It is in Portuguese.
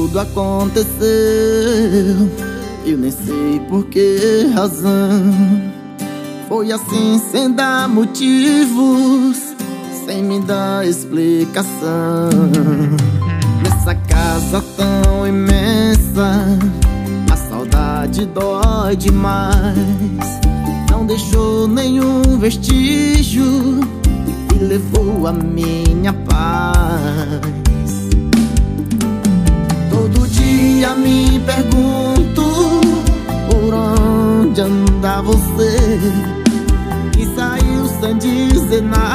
tudo aconteceu. Eu nem sei por que razão. Foi assim sem dar motivos, sem me dar explicação. Nessa casa tão imensa, a saudade dói demais. Não deixou nenhum vestígio e levou a minha paz. Todo dia me pergunto por onde anda você, e saiu sem dizer nada.